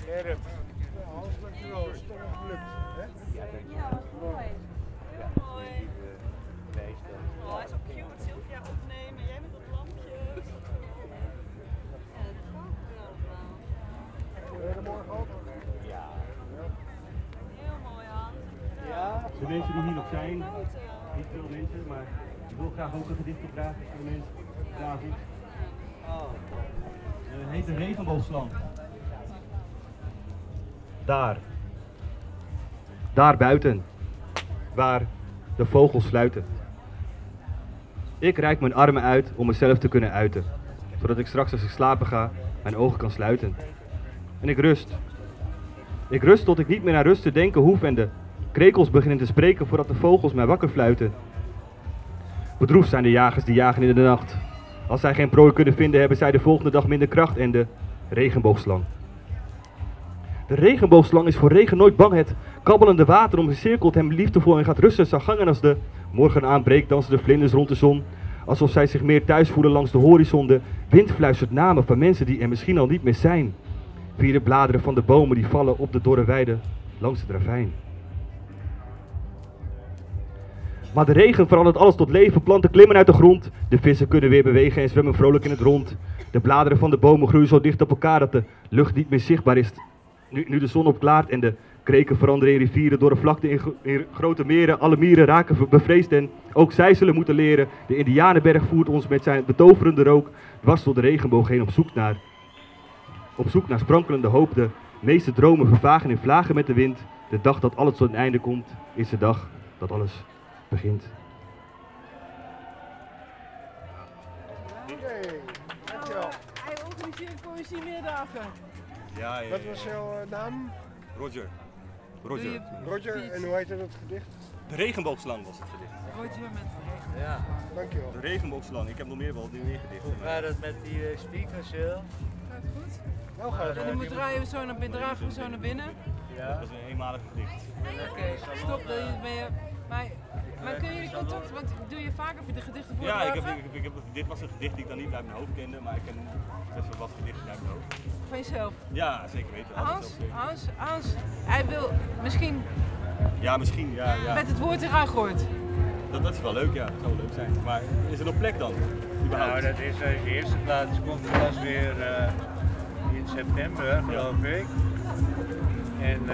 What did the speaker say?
Scherp. Ja, Hans, dankjewel. Is toch nog gelukt, hè? Ja, dat is mooi. Ja, mooi. Oh, hij is ook cute. Sylvia opnemen. Jij met dat lampje. Ja, dat kan allemaal. Wil je er morgen ook? Ja. Heel mooi, Hans. Ja. De mensen die hier nog zijn, niet veel mensen, maar ik wil graag ook een gedicht opdragen voor de mensen. David. Het heet de regenboogslang. Daar buiten, waar de vogels fluiten. Ik reik mijn armen uit om mezelf te kunnen uiten, zodat ik straks als ik slapen ga, mijn ogen kan sluiten. En ik rust. Ik rust tot ik niet meer naar rust te denken hoef en de krekels beginnen te spreken voordat de vogels mij wakker fluiten. Bedroefd zijn de jagers die jagen in de nacht. Als zij geen prooi kunnen vinden, hebben zij de volgende dag minder kracht en de regenboogslang. De regenboogslang is voor regen nooit bang. Het kabbelende water omcirkelt hem liefdevol en gaat rusten zijn gang. En als de morgen aanbreekt, dansen de vlinders rond de zon. Alsof zij zich meer thuis voelen langs de horizon. De wind fluistert namen van mensen die er misschien al niet meer zijn. Via de bladeren van de bomen die vallen op de dorre weide langs het ravijn. Maar de regen verandert alles tot leven, planten klimmen uit de grond. De vissen kunnen weer bewegen en zwemmen vrolijk in het rond. De bladeren van de bomen groeien zo dicht op elkaar dat de lucht niet meer zichtbaar is. Nu de zon opklaart en de kreken veranderen in rivieren, door de vlakte in grote meren. Alle mieren raken bevreesd en ook zij zullen moeten leren. De Indianenberg voert ons met zijn betoverende rook dwars door de regenboog heen op zoek naar sprankelende hoop. De meeste dromen vervagen in vlagen met de wind. De dag dat alles tot een einde komt, is de dag dat alles begint. Oké, dankjewel. Hij organiseert poëziemiddagen. Ja. Wat was jouw naam? Roger. Roger, en hoe heette het gedicht? De regenboogslang was het gedicht. Roger met Ja. Dankjewel. De regenboogslang. Ik heb nog meer gedichten. Hoe gaat het met die speakers, Sil? Gaat het goed? Nou gaat het. En dan dragen we zo naar binnen. Dat was een eenmalig gedicht. Oké, stop. Maar kunnen jullie contact, want doe je vaker voor de gedichten voor? Ja, dit was een gedicht die ik dan niet uit mijn hoofd kende, maar ik ken best wel wat gedichten uit mijn hoofd. Van jezelf? Ja, zeker weten. Hans, hij wil misschien Ja, misschien, ja. met het woord eruit gooit. Dat is wel leuk, ja. Dat zou wel leuk zijn. Maar is er nog plek dan? Nou, dat is in de eerste plaats komt het pas weer in september, geloof ik. En